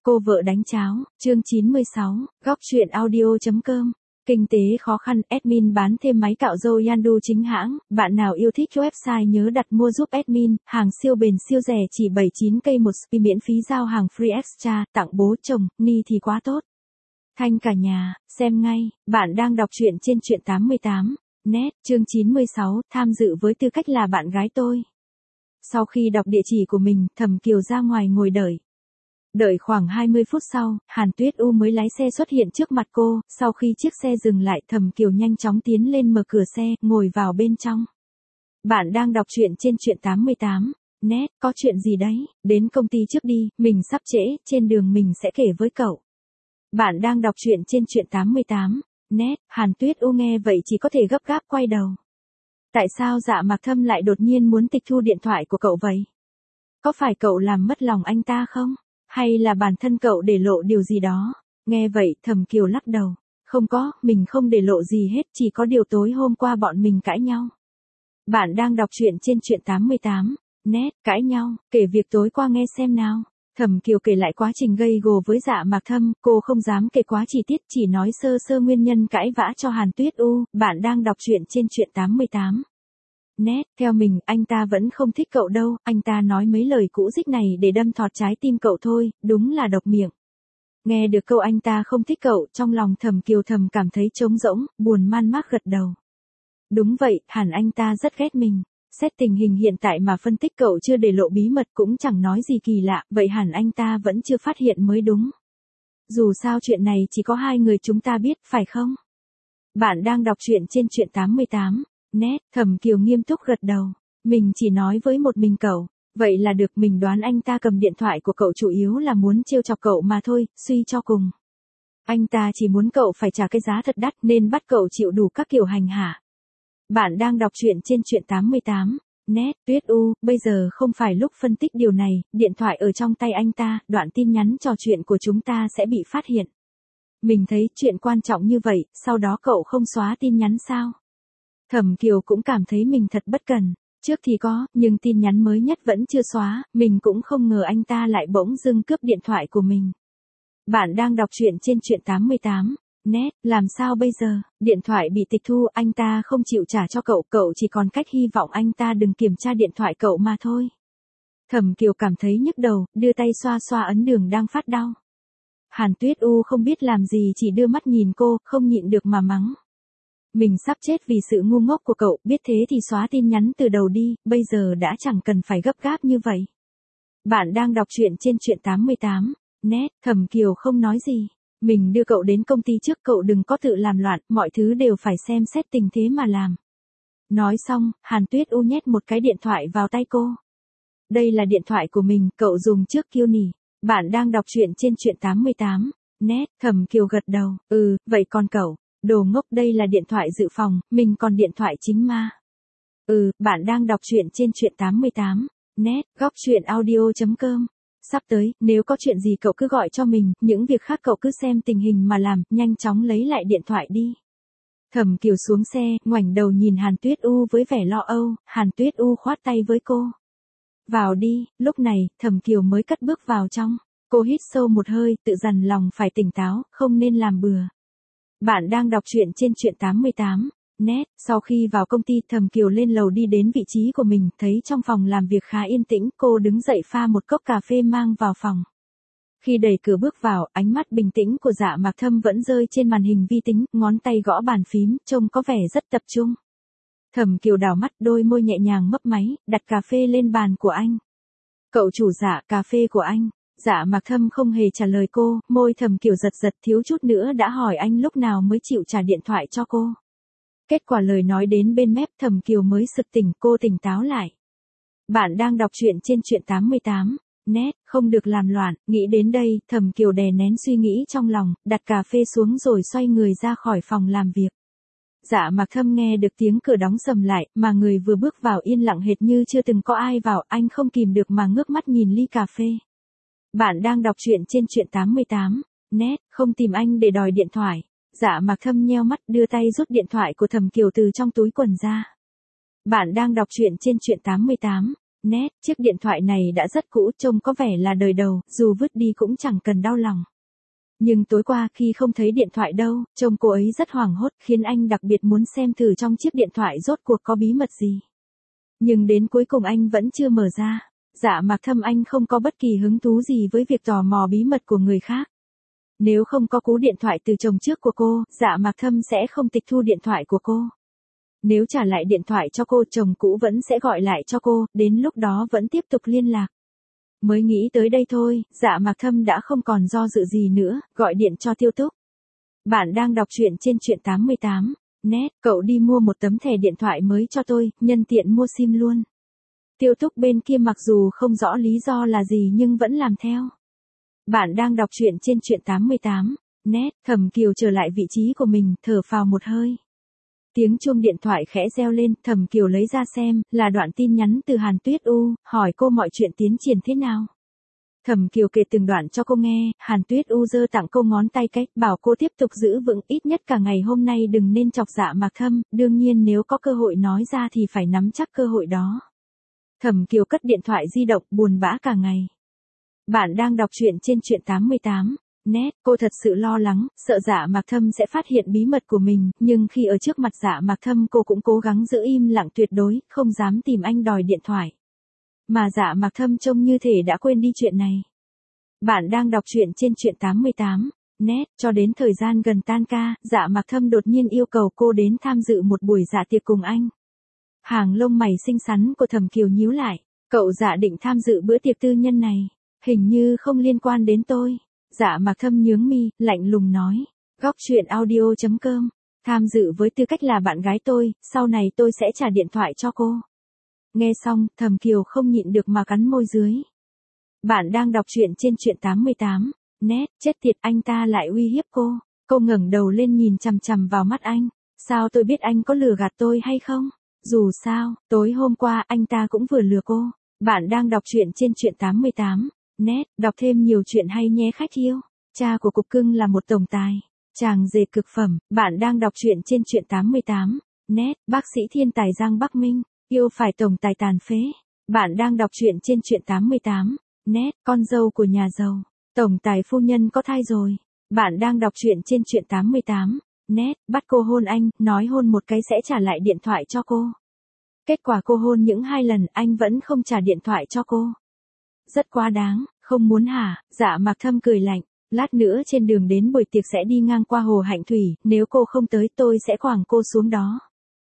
Cô vợ đánh cháo, chương 96, góc truyện audio.com. Kinh tế khó khăn, admin bán thêm máy cạo râu Yandu chính hãng, bạn nào yêu thích website nhớ đặt mua giúp admin, hàng siêu bền siêu rẻ chỉ 79k một spi miễn phí giao hàng free extra, tặng bố chồng, ni thì quá tốt. Thanh cả nhà, xem ngay, bạn đang đọc truyện trên truyện 88, net, chương 96, tham dự với tư cách là bạn gái tôi. Sau khi đọc địa chỉ của mình, Thẩm Kiều ra ngoài ngồi đợi. Đợi khoảng 20 phút sau, Hàn Tuyết U mới lái xe xuất hiện trước mặt cô, sau khi chiếc xe dừng lại Thẩm Kiều nhanh chóng tiến lên mở cửa xe, ngồi vào bên trong. Bạn đang đọc truyện trên truyện 88, net, có chuyện gì đấy, đến công ty trước đi, mình sắp trễ, trên đường mình sẽ kể với cậu. Bạn đang đọc truyện trên truyện 88, net, Hàn Tuyết U nghe vậy chỉ có thể gấp gáp quay đầu. Tại sao Dạ Mạc Thâm lại đột nhiên muốn tịch thu điện thoại của cậu vậy? Có phải cậu làm mất lòng anh ta không? Hay là bản thân cậu để lộ điều gì đó? Nghe vậy Thẩm Kiều lắc đầu. Không có, mình không để lộ gì hết, chỉ có điều tối hôm qua bọn mình cãi nhau. Bạn đang đọc truyện trên truyện 88, net, cãi nhau, kể việc tối qua nghe xem nào. Thẩm Kiều kể lại quá trình gây gổ với Dạ Mạc Thâm, cô không dám kể quá chi tiết, chỉ nói sơ sơ nguyên nhân cãi vã cho Hàn Tuyết U. Bạn đang đọc truyện trên truyện 88. Nét, theo mình, anh ta vẫn không thích cậu đâu, anh ta nói mấy lời cũ dích này để đâm thọt trái tim cậu thôi, đúng là độc miệng. Nghe được câu anh ta không thích cậu, trong lòng Thẩm Kiều thầm cảm thấy trống rỗng, buồn man mác gật đầu. Đúng vậy, hẳn anh ta rất ghét mình. Xét tình hình hiện tại mà phân tích cậu chưa để lộ bí mật cũng chẳng nói gì kỳ lạ, vậy hẳn anh ta vẫn chưa phát hiện mới đúng. Dù sao chuyện này chỉ có hai người chúng ta biết, phải không? Bạn đang đọc truyện trên truyện 88. Nét, Thẩm Kiều nghiêm túc gật đầu. Mình chỉ nói với một mình cậu. Vậy là được, mình đoán anh ta cầm điện thoại của cậu chủ yếu là muốn trêu chọc cậu mà thôi, suy cho cùng. Anh ta chỉ muốn cậu phải trả cái giá thật đắt nên bắt cậu chịu đủ các kiểu hành hạ. Bạn đang đọc truyện trên truyện 88. Nét, Tuyết U, bây giờ không phải lúc phân tích điều này, điện thoại ở trong tay anh ta, đoạn tin nhắn trò chuyện của chúng ta sẽ bị phát hiện. Mình thấy chuyện quan trọng như vậy, sau đó cậu không xóa tin nhắn sao? Thẩm Kiều cũng cảm thấy mình thật bất cần, trước thì có, nhưng tin nhắn mới nhất vẫn chưa xóa, mình cũng không ngờ anh ta lại bỗng dưng cướp điện thoại của mình. Bạn đang đọc truyện trên truyện 88, net, làm sao bây giờ, điện thoại bị tịch thu, anh ta không chịu trả cho cậu, cậu chỉ còn cách hy vọng anh ta đừng kiểm tra điện thoại cậu mà thôi. Thẩm Kiều cảm thấy nhức đầu, đưa tay xoa xoa ấn đường đang phát đau. Hàn Tuyết U không biết làm gì chỉ đưa mắt nhìn cô, không nhịn được mà mắng. Mình sắp chết vì sự ngu ngốc của cậu, biết thế thì xóa tin nhắn từ đầu đi, bây giờ đã chẳng cần phải gấp gáp như vậy. Bạn đang đọc truyện trên truyện 88, net, Thẩm Kiều không nói gì. Mình đưa cậu đến công ty trước, cậu đừng có tự làm loạn, mọi thứ đều phải xem xét tình thế mà làm. Nói xong, Hàn Tuyết U nhét một cái điện thoại vào tay cô. Đây là điện thoại của mình, cậu dùng trước kiêu nỉ. Bạn đang đọc truyện trên truyện 88, net, Thẩm Kiều gật đầu, vậy còn cậu? Đồ ngốc, đây là điện thoại dự phòng, mình còn điện thoại chính mà. Bạn đang đọc truyện trên truyện 88, net, góc truyện audio.com. Sắp tới, nếu có chuyện gì cậu cứ gọi cho mình, những việc khác cậu cứ xem tình hình mà làm, nhanh chóng lấy lại điện thoại đi. Thẩm Kiều xuống xe, ngoảnh đầu nhìn Hàn Tuyết U với vẻ lo âu, Hàn Tuyết U khoát tay với cô. Vào đi, lúc này, Thẩm Kiều mới cất bước vào trong. Cô hít sâu một hơi, tự dằn lòng phải tỉnh táo, không nên làm bừa. Bạn đang đọc truyện trên truyện 88, net, sau khi vào công ty Thẩm Kiều lên lầu đi đến vị trí của mình, thấy trong phòng làm việc khá yên tĩnh, cô đứng dậy pha một cốc cà phê mang vào phòng. Khi đẩy cửa bước vào, ánh mắt bình tĩnh của Dạ Mạc Thâm vẫn rơi trên màn hình vi tính, ngón tay gõ bàn phím, trông có vẻ rất tập trung. Thẩm Kiều đảo mắt, đôi môi nhẹ nhàng mấp máy, đặt cà phê lên bàn của anh. Cậu chủ Dạ, cà phê của anh. Dạ Mạc Thâm không hề trả lời cô, môi Thẩm Kiều giật giật, thiếu chút nữa đã hỏi anh lúc nào mới chịu trả điện thoại cho cô. Kết quả lời nói đến bên mép Thẩm Kiều mới sực tỉnh, cô tỉnh táo lại. Bạn đang đọc truyện trên truyện 88, net, không được làm loạn, nghĩ đến đây, Thẩm Kiều đè nén suy nghĩ trong lòng, đặt cà phê xuống rồi xoay người ra khỏi phòng làm việc. Dạ Mạc Thâm nghe được tiếng cửa đóng sầm lại, mà người vừa bước vào yên lặng hệt như chưa từng có ai vào, anh không kìm được mà ngước mắt nhìn ly cà phê. Bạn đang đọc truyện trên truyện 88, net, không tìm anh để đòi điện thoại. Dạ Mạc Thâm nheo mắt, đưa tay rút điện thoại của Thẩm Kiều từ trong túi quần ra. Bạn đang đọc truyện trên truyện 88, Nét, chiếc điện thoại này đã rất cũ, trông có vẻ là đời đầu, dù vứt đi cũng chẳng cần đau lòng. Nhưng tối qua khi không thấy điện thoại đâu, trông cô ấy rất hoảng hốt, khiến anh đặc biệt muốn xem thử trong chiếc điện thoại rốt cuộc có bí mật gì. Nhưng đến cuối cùng anh vẫn chưa mở ra. Dạ Mạc Thâm, anh không có bất kỳ hứng thú gì với việc tò mò bí mật của người khác. Nếu không có cú điện thoại từ chồng trước của cô, Dạ Mạc Thâm sẽ không tịch thu điện thoại của cô. Nếu trả lại điện thoại cho cô, chồng cũ vẫn sẽ gọi lại cho cô, đến lúc đó vẫn tiếp tục liên lạc. Mới nghĩ tới đây thôi, Dạ Mạc Thâm đã không còn do dự gì nữa, gọi điện cho Tiêu Túc. Bạn đang đọc truyện trên truyện 88. Nét, cậu đi mua một tấm thẻ điện thoại mới cho tôi, nhân tiện mua sim luôn. Tiêu Túc bên kia mặc dù không rõ lý do là gì nhưng vẫn làm theo. Bạn đang đọc truyện trên truyện 88. Nét, Thẩm Kiều trở lại vị trí của mình, thở phào một hơi. Tiếng chuông điện thoại khẽ reo lên, Thẩm Kiều lấy ra xem, là đoạn tin nhắn từ Hàn Tuyết U, hỏi cô mọi chuyện tiến triển thế nào. Thẩm Kiều kể từng đoạn cho cô nghe, Hàn Tuyết U giơ tặng cô ngón tay cái, bảo cô tiếp tục giữ vững, ít nhất cả ngày hôm nay đừng nên chọc Dạ Mạc Thâm, đương nhiên nếu có cơ hội nói ra thì phải nắm chắc cơ hội đó. Thẩm Kiều cất điện thoại di động, buồn bã cả ngày. Bạn đang đọc truyện trên truyện 88. Nét, cô thật sự lo lắng, sợ Dạ Mạc Thâm sẽ phát hiện bí mật của mình, nhưng khi ở trước mặt Dạ Mạc Thâm cô cũng cố gắng giữ im lặng tuyệt đối, không dám tìm anh đòi điện thoại. Mà Dạ Mạc Thâm trông như thể đã quên đi chuyện này. Bạn đang đọc truyện trên truyện 88. Nét, cho đến thời gian gần tan ca, Dạ Mạc Thâm đột nhiên yêu cầu cô đến tham dự một buổi dạ tiệc cùng anh. Hàng lông mày xinh xắn của Thẩm Kiều nhíu lại, cậu Dạ định tham dự bữa tiệc tư nhân này, hình như không liên quan đến tôi. Dạ Mạc Thâm nhướng mi, lạnh lùng nói, góc truyện audio.com, tham dự với tư cách là bạn gái tôi, sau này tôi sẽ trả điện thoại cho cô. Nghe xong, Thẩm Kiều không nhịn được mà cắn môi dưới. Bạn đang đọc truyện trên truyện 88. Nét, chết tiệt, anh ta lại uy hiếp cô. Cô ngẩng đầu lên nhìn chằm chằm vào mắt anh. Sao tôi biết anh có lừa gạt tôi hay không? Dù sao, tối hôm qua anh ta cũng vừa lừa cô. Bạn đang đọc truyện trên truyện 88. Nét, đọc thêm nhiều chuyện hay nhé khách yêu. Cha của Cục Cưng là một tổng tài. Chàng rể cực phẩm. Bạn đang đọc truyện trên truyện 88. Nét, bác sĩ thiên tài Giang Bắc Minh, yêu phải tổng tài tàn phế. Bạn đang đọc truyện trên truyện 88. Nét, con dâu của nhà giàu. Tổng tài phu nhân có thai rồi. Bạn đang đọc truyện trên truyện 88. Nét, bắt cô hôn anh, nói hôn một cái sẽ trả lại điện thoại cho cô. Kết quả cô hôn những 2 lần, anh vẫn không trả điện thoại cho cô. Rất quá đáng, không muốn hả? Dạ Mạc Thâm cười lạnh. Lát nữa trên đường đến buổi tiệc sẽ đi ngang qua hồ Hạnh Thủy, nếu cô không tới tôi sẽ quẳng cô xuống đó.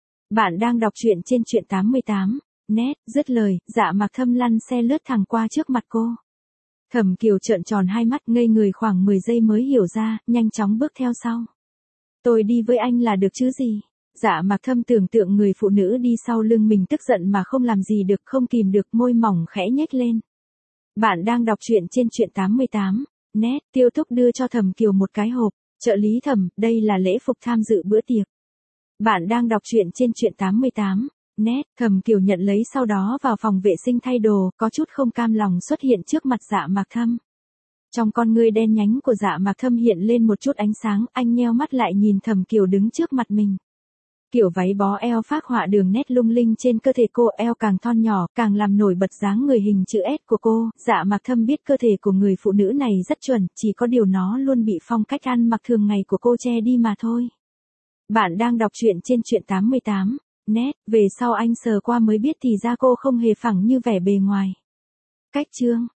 Bạn đang đọc truyện trên truyện 88. Nét, dứt lời, Dạ Mạc Thâm lăn xe lướt thẳng qua trước mặt cô. Thẩm Kiều trợn tròn hai mắt, ngây người khoảng 10 giây mới hiểu ra, nhanh chóng bước theo sau. Tôi đi với anh là được chứ gì? Dạ Mạc Thâm tưởng tượng người phụ nữ đi sau lưng mình tức giận mà không làm gì được, không kìm được, môi mỏng khẽ nhếch lên. Bạn đang đọc truyện trên truyện 88. Nét, Tiêu Túc đưa cho Thẩm Kiều một cái hộp. Trợ lý Thẩm, đây là lễ phục tham dự bữa tiệc. Bạn đang đọc truyện trên truyện 88. Nét, Thẩm Kiều nhận lấy sau đó vào phòng vệ sinh thay đồ, có chút không cam lòng xuất hiện trước mặt Dạ Mạc Thâm. Trong con ngươi đen nhánh của Dạ Mạc Thâm hiện lên một chút ánh sáng, anh nheo mắt lại nhìn Thẩm Kiều đứng trước mặt mình. Kiểu váy bó eo phác họa đường nét lung linh trên cơ thể cô, eo càng thon nhỏ, càng làm nổi bật dáng người hình chữ S của cô. Dạ Mạc Thâm biết cơ thể của người phụ nữ này rất chuẩn, chỉ có điều nó luôn bị phong cách ăn mặc thường ngày của cô che đi mà thôi. Bạn đang đọc truyện trên truyện 88. Nét, về sau anh sờ qua mới biết thì ra cô không hề phẳng như vẻ bề ngoài. Cách chương